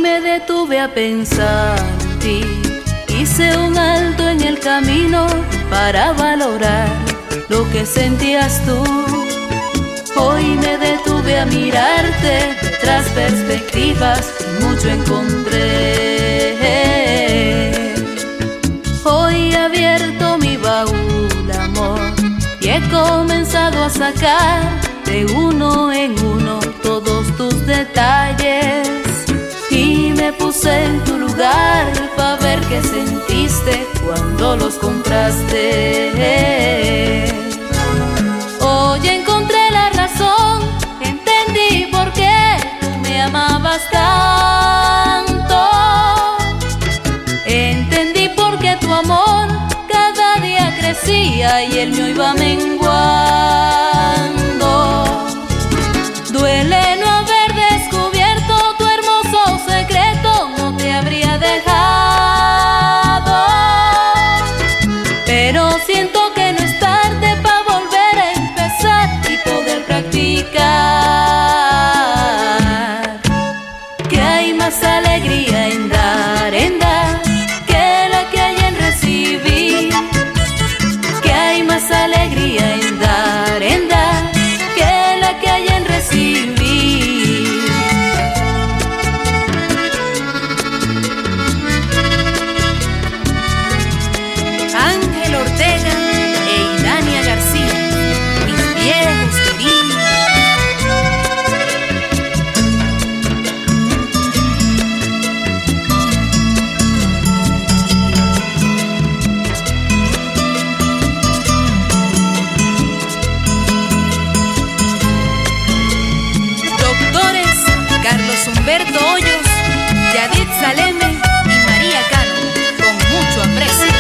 me detuve a pensar en ti. Hice un alto en el camino para valorar lo que sentías tú. Hoy me detuve a mirarte de tras perspectivas y mucho encontré. Hoy he abierto mi baúl, amor, y he comenzado a sacar de uno en uno todos tus detalles. Y me puse en tu lugar para ver qué sentiste cuando los compraste. Hoy encontré la razón, entendí por qué tú me amabas tanto. Entendí por qué tu amor cada día crecía y el mío iba menguando. Duele no haber descubierto tu hermoso secreto, no te habría dejado. Pero siento que no es tarde para volver a empezar y poder practicar. Que hay más alegría en dar, que la que hay en recibir. Que hay más alegría en dar, que la que hay en recibir. Ángel Ortega e Idania García, mis viejos queridos. Doctores Carlos Humberto Hoyos, Yadid Saleme y María Cano, con mucho aprecio.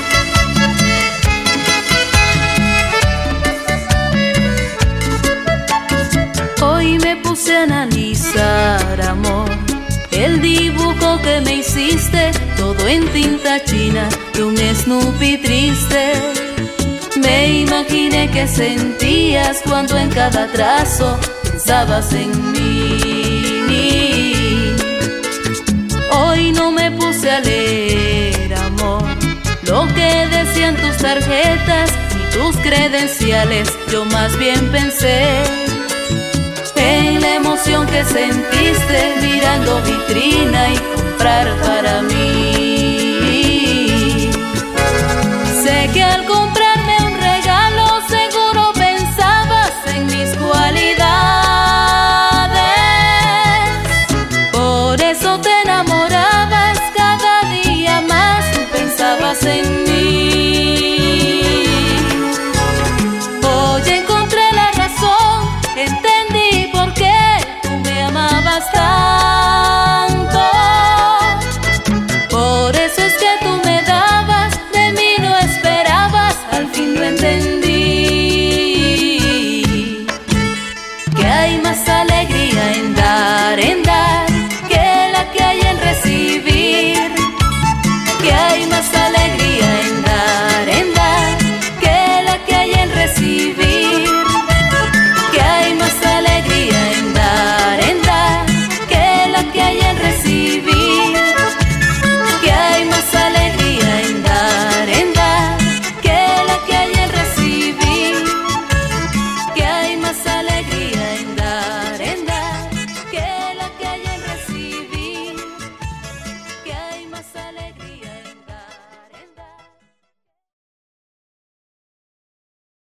Hoy me puse a analizar, amor, el dibujo que me hiciste, todo en tinta china de un Snoopy triste. Me imaginé que sentías cuando en cada trazo pensabas en mí. Hoy no me puse a leer, amor, lo que decían tus tarjetas ni tus credenciales. Yo más bien pensé en la emoción que sentiste mirando vitrina y comprar para mí.